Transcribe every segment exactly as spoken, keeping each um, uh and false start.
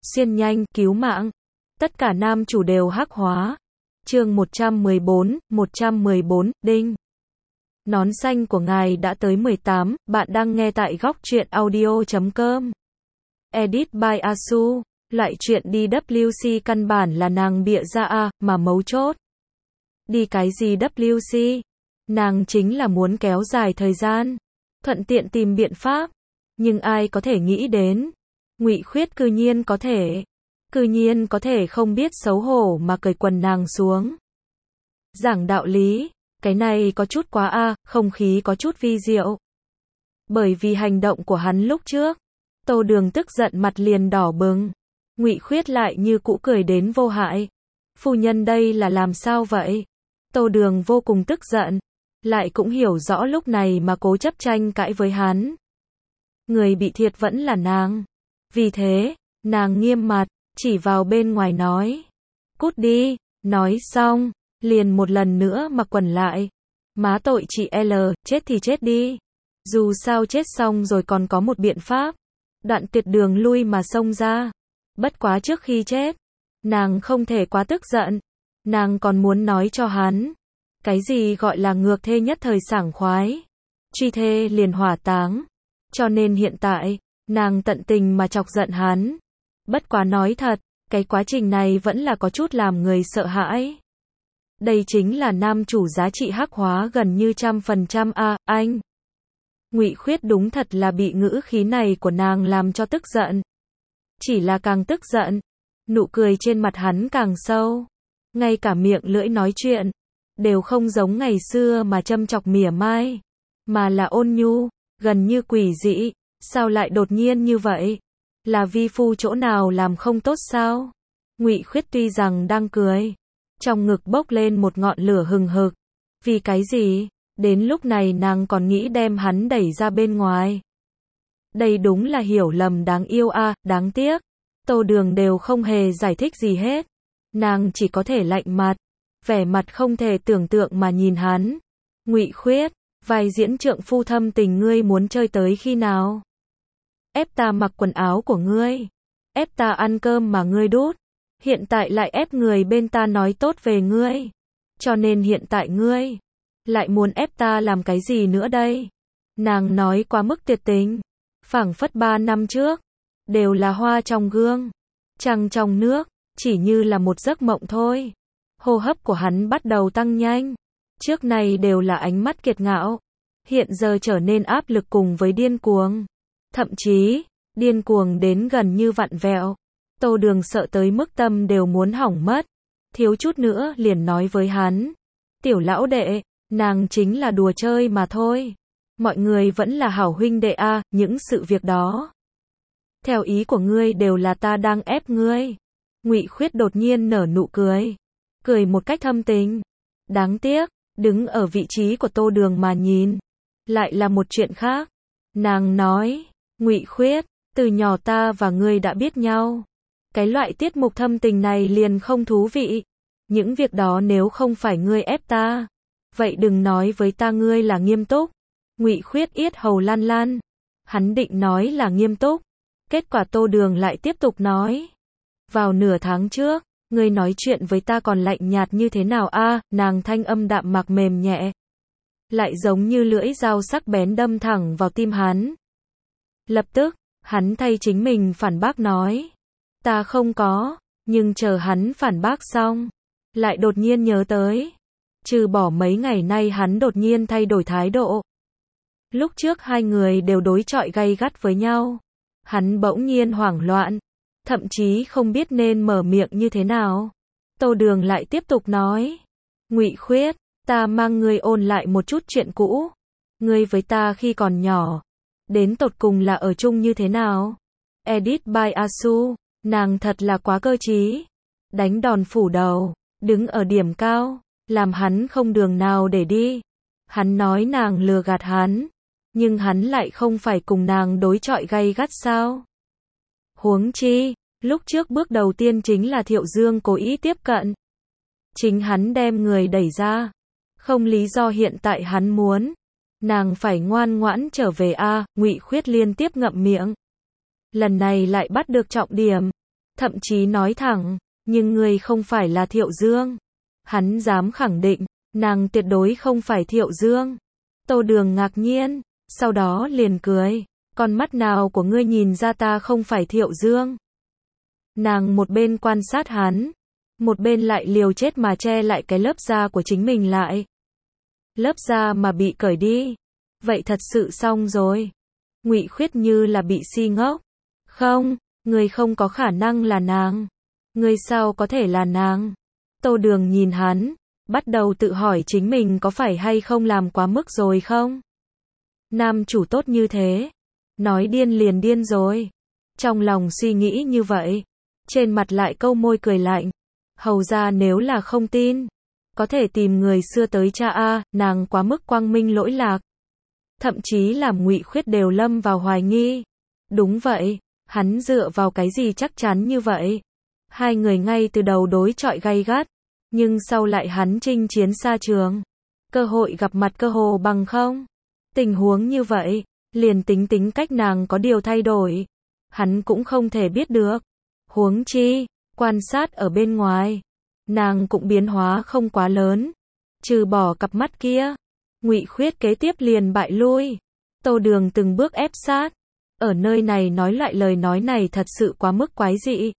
xuyên nhanh, cứu mạng. Tất cả nam chủ đều hắc hóa. Chương một trăm mười bốn, một trăm mười bốn, đinh. Nón xanh của ngài đã tới mười tám, bạn đang nghe tại góc truyện audio chấm com. Edit by Asu. Loại chuyện đi W C căn bản là nàng bịa ra a, mà mấu chốt. Đi cái gì W C? Nàng chính là muốn kéo dài thời gian, thuận tiện tìm biện pháp. Nhưng ai có thể nghĩ đến, Ngụy Khuyết cư nhiên có thể, cư nhiên có thể không biết xấu hổ mà cởi quần nàng xuống. Giảng đạo lý, cái này có chút quá a, không khí có chút vi diệu. Bởi vì hành động của hắn lúc trước, Tô Đường tức giận mặt liền đỏ bừng. Ngụy Khuyết lại như cũ cười đến vô hại. Phu nhân đây là làm sao vậy? Tô Đường vô cùng tức giận, lại cũng hiểu rõ lúc này mà cố chấp tranh cãi với hắn. Người bị thiệt vẫn là nàng. Vì thế, nàng nghiêm mặt, chỉ vào bên ngoài nói. Cút đi, nói xong, liền một lần nữa mặc quần lại. Má tội chị L, chết thì chết đi. Dù sao chết xong rồi còn có một biện pháp. Đoạn tuyệt đường lui mà xông ra. Bất quá trước khi chết, nàng không thể quá tức giận. Nàng còn muốn nói cho hắn. Cái gì gọi là ngược thê nhất thời sảng khoái. Truy thê liền hỏa táng. Cho nên hiện tại, nàng tận tình mà chọc giận hắn. Bất quá nói thật, cái quá trình này vẫn là có chút làm người sợ hãi. Đây chính là nam chủ giá trị hắc hóa gần như trăm phần trăm a, anh. Ngụy Khuyết đúng thật là bị ngữ khí này của nàng làm cho tức giận. Chỉ là càng tức giận, nụ cười trên mặt hắn càng sâu. Ngay cả miệng lưỡi nói chuyện, đều không giống ngày xưa mà châm chọc mỉa mai. Mà là ôn nhu, gần như quỷ dị. Sao lại đột nhiên như vậy? Là vi phu chỗ nào làm không tốt sao? Ngụy Khuyết tuy rằng đang cười, trong ngực bốc lên một ngọn lửa hừng hực. Vì cái gì? Đến lúc này nàng còn nghĩ đem hắn đẩy ra bên ngoài. Đây đúng là hiểu lầm đáng yêu a, à, đáng tiếc. Tô Đường đều không hề giải thích gì hết. Nàng chỉ có thể lạnh mặt, vẻ mặt không thể tưởng tượng mà nhìn hắn. Ngụy Khuyết, vai diễn trượng phu thâm tình ngươi muốn chơi tới khi nào? Ép ta mặc quần áo của ngươi, ép ta ăn cơm mà ngươi đút, hiện tại lại ép người bên ta nói tốt về ngươi. Cho nên hiện tại ngươi lại muốn ép ta làm cái gì nữa đây? Nàng nói quá mức tuyệt tình, phảng phất ba năm trước, đều là hoa trong gương, trăng trong nước, chỉ như là một giấc mộng thôi. Hô hấp của hắn bắt đầu tăng nhanh, trước này đều là ánh mắt kiệt ngạo, hiện giờ trở nên áp lực cùng với điên cuồng. Thậm chí, điên cuồng đến gần như vặn vẹo. Tô Đường sợ tới mức tâm đều muốn hỏng mất, thiếu chút nữa liền nói với hắn. Tiểu lão đệ, nàng chính là đùa chơi mà thôi. Mọi người vẫn là hảo huynh đệ a, những sự việc đó. Theo ý của ngươi đều là ta đang ép ngươi. Ngụy Khuyết đột nhiên nở nụ cười. Cười một cách thâm tình. Đáng tiếc, đứng ở vị trí của Tô Đường mà nhìn, lại là một chuyện khác. Nàng nói, Ngụy Khuyết, từ nhỏ ta và ngươi đã biết nhau. Cái loại tiết mục thâm tình này liền không thú vị. Những việc đó nếu không phải ngươi ép ta, vậy đừng nói với ta ngươi là nghiêm túc. Ngụy Khuyết yết hầu lan lan. Hắn định nói là nghiêm túc. Kết quả Tô Đường lại tiếp tục nói. Vào nửa tháng trước, ngươi nói chuyện với ta còn lạnh nhạt như thế nào a? À, nàng thanh âm đạm mạc mềm nhẹ, lại giống như lưỡi dao sắc bén đâm thẳng vào tim hắn. Lập tức, hắn thay chính mình phản bác nói. Ta không có, nhưng chờ hắn phản bác xong, lại đột nhiên nhớ tới. Trừ bỏ mấy ngày nay hắn đột nhiên thay đổi thái độ. Lúc trước hai người đều đối chọi gay gắt với nhau. Hắn bỗng nhiên hoảng loạn, thậm chí không biết nên mở miệng như thế nào. Tô Đường lại tiếp tục nói. Ngụy Khuyết, ta mang ngươi ôn lại một chút chuyện cũ. Ngươi với ta khi còn nhỏ, đến tột cùng là ở chung như thế nào? Edit by Asu. Nàng thật là quá cơ trí. Đánh đòn phủ đầu, đứng ở điểm cao, làm hắn không đường nào để đi. Hắn nói nàng lừa gạt hắn, nhưng hắn lại không phải cùng nàng đối chọi gay gắt sao? Huống chi, lúc trước bước đầu tiên chính là Thiệu Dương cố ý tiếp cận. Chính hắn đem người đẩy ra. Không lý do hiện tại hắn muốn nàng phải ngoan ngoãn trở về a. À, Ngụy Khuyết liên tiếp ngậm miệng. Lần này lại bắt được trọng điểm. thậm chí nói thẳng, nhưng ngươi không phải là Thiệu Dương. Hắn dám khẳng định, nàng tuyệt đối không phải Thiệu Dương. Tô Đường ngạc nhiên, sau đó liền cười, con mắt nào của ngươi nhìn ra ta không phải Thiệu Dương? Nàng một bên quan sát hắn, một bên lại liều chết mà che lại cái lớp da của chính mình lại. Lớp da mà bị cởi đi, vậy thật sự xong rồi. Ngụy Khuyết như là bị si ngốc. Không, ngươi không có khả năng là nàng. Ngươi sao có thể là nàng? Tô Đường nhìn hắn, bắt đầu tự hỏi chính mình có phải hay không làm quá mức rồi không? Nam chủ tốt như thế, nói điên liền điên rồi. Trong lòng suy nghĩ như vậy, trên mặt lại câu môi cười lạnh. Hầu ra nếu là không tin, có thể tìm người xưa tới cha a, nàng quá mức quang minh lỗi lạc. Thậm chí làm Ngụy Khuyết đều lâm vào hoài nghi. Đúng vậy, hắn dựa vào cái gì chắc chắn như vậy? Hai người ngay từ đầu đối chọi gay gắt, nhưng sau lại hắn chinh chiến xa trường. Cơ hội gặp mặt cơ hồ bằng không. Tình huống như vậy, liền tính tính cách nàng có điều thay đổi, hắn cũng không thể biết được. Huống chi, quan sát ở bên ngoài, nàng cũng biến hóa không quá lớn. Trừ bỏ cặp mắt kia, Ngụy Khuyết kế tiếp liền bại lui. Tô Đường từng bước ép sát. Ở nơi này nói lại lời nói này thật sự quá mức quái dị.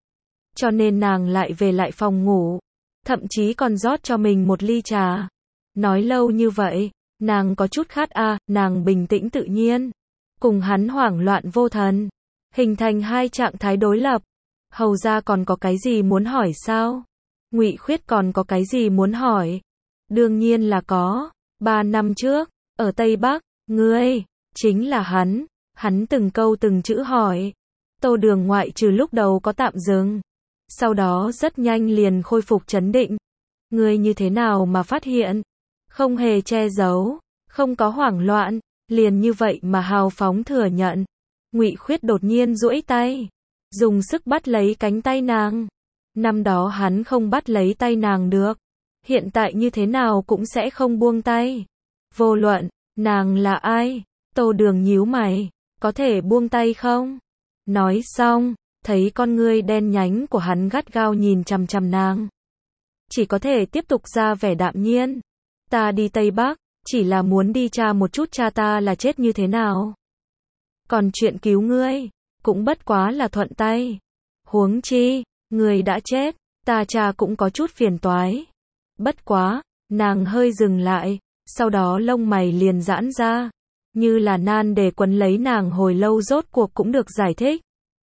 Cho nên nàng lại về lại phòng ngủ, thậm chí còn rót cho mình một ly trà. Nói lâu như vậy, nàng có chút khát a, à, nàng bình tĩnh tự nhiên, cùng hắn hoảng loạn vô thần, hình thành hai trạng thái đối lập. Hầu ra còn có cái gì muốn hỏi sao? Ngụy Khuyết còn có cái gì muốn hỏi? Đương nhiên là có. Ba năm trước, ở Tây Bắc, ngươi, chính là hắn. Hắn từng câu từng chữ hỏi. Tô Đường ngoại trừ lúc đầu có tạm dừng, sau đó rất nhanh liền khôi phục trấn định. Ngươi như thế nào mà phát hiện? Không hề che giấu, không có hoảng loạn, liền như vậy mà hào phóng thừa nhận. Ngụy Khuyết đột nhiên duỗi tay, dùng sức bắt lấy cánh tay nàng. Năm đó hắn không bắt lấy tay nàng được, hiện tại như thế nào cũng sẽ không buông tay. Vô luận, nàng là ai? Tô Đường nhíu mày, có thể buông tay không? Nói xong, thấy con ngươi đen nhánh của hắn gắt gao nhìn chằm chằm nàng. Chỉ có thể tiếp tục ra vẻ đạm nhiên. Ta đi Tây Bắc, chỉ là muốn đi tra một chút cha ta là chết như thế nào. Còn chuyện cứu ngươi, cũng bất quá là thuận tay. Huống chi, ngươi đã chết, ta cha cũng có chút phiền toái. Bất quá, nàng hơi dừng lại, sau đó lông mày liền giãn ra. Như là nan để quấn lấy nàng hồi lâu rốt cuộc cũng được giải thích.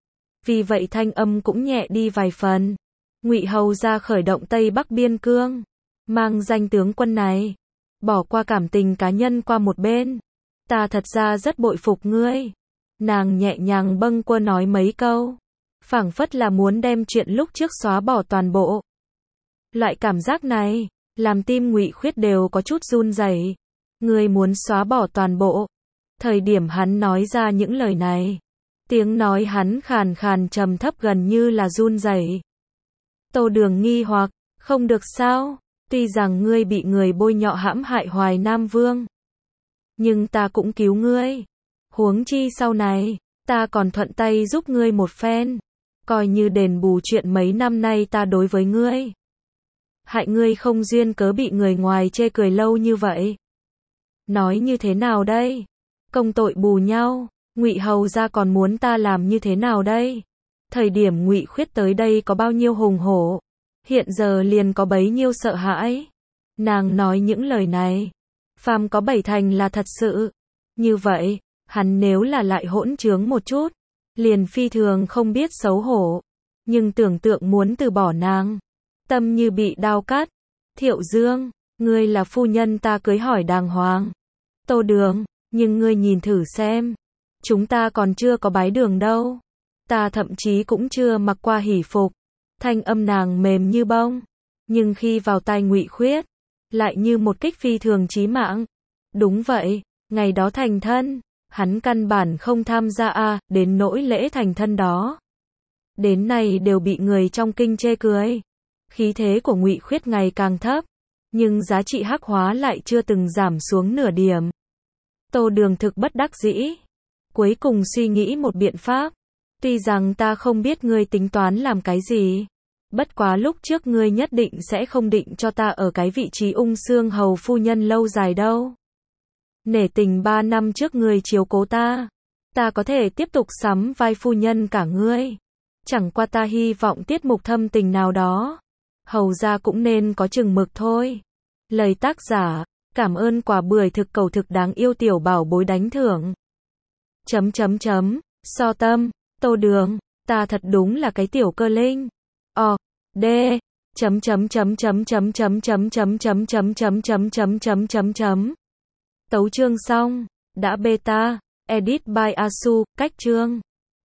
Vì vậy thanh âm cũng nhẹ đi vài phần. Ngụy hầu ra khởi động Tây Bắc biên cương, mang danh tướng quân này, bỏ qua cảm tình cá nhân qua một bên. Ta thật ra rất bội phục ngươi. Nàng nhẹ nhàng bâng quơ nói mấy câu, phảng phất là muốn đem chuyện lúc trước xóa bỏ toàn bộ. Loại cảm giác này, làm tim Ngụy Khuyết đều có chút run rẩy. Ngươi muốn xóa bỏ toàn bộ? Thời điểm hắn nói ra những lời này, tiếng nói hắn khàn khàn trầm thấp gần như là run rẩy. Tô Đường nghi hoặc, không được sao? Tuy rằng ngươi bị người bôi nhọ hãm hại Hoài Nam Vương, nhưng ta cũng cứu ngươi. Huống chi sau này, ta còn thuận tay giúp ngươi một phen, coi như đền bù chuyện mấy năm nay ta đối với ngươi. Hại ngươi không duyên cớ bị người ngoài chê cười lâu như vậy. Nói như thế nào đây? Công tội bù nhau, Ngụy hầu ra còn muốn ta làm như thế nào đây? Thời điểm Ngụy Khuyết tới đây có bao nhiêu hùng hổ, hiện giờ liền có bấy nhiêu sợ hãi. Nàng nói những lời này, phàm có bảy thành là thật sự. Như vậy, hắn nếu là lại hỗn trướng một chút, liền phi thường không biết xấu hổ. Nhưng tưởng tượng muốn từ bỏ nàng, tâm như bị đao cắt. Thiệu Dương, ngươi là phu nhân ta cưới hỏi đàng hoàng. Tô Đường, nhưng ngươi nhìn thử xem, chúng ta còn chưa có bái đường đâu. Ta thậm chí cũng chưa mặc qua hỷ phục. Thanh âm nàng mềm như bông, nhưng khi vào tai Ngụy Khuyết, lại như một kích phi thường chí mạng. Đúng vậy, ngày đó thành thân, hắn căn bản không tham gia a, à, đến nỗi lễ thành thân đó, đến nay đều bị người trong kinh chê cười. Khí thế của Ngụy Khuyết ngày càng thấp, nhưng giá trị hắc hóa lại chưa từng giảm xuống nửa điểm. Tô Đường thực bất đắc dĩ, cuối cùng suy nghĩ một biện pháp, Tuy rằng ta không biết ngươi tính toán làm cái gì. Bất quá lúc trước ngươi nhất định sẽ không định cho ta ở cái vị trí ung xương hầu phu nhân lâu dài đâu. Nể tình ba năm trước ngươi chiếu cố ta. Ta có thể tiếp tục sắm vai phu nhân cả ngươi. Chẳng qua ta hy vọng tiết mục thâm tình nào đó. Hầu ra cũng nên có chừng mực thôi. Lời tác giả, cảm ơn quả bưởi thực cầu thực đáng yêu tiểu bảo bối đánh thưởng. Chấm chấm chấm, so tâm, Tô Đường, ta thật đúng là cái tiểu cơ linh. O, D, chấm chấm chấm chấm chấm chấm chấm chấm chấm chấm chấm chấm chấm chấm chấm chấm. Tấu chương xong, đã beta, edit by Asu, cách chương.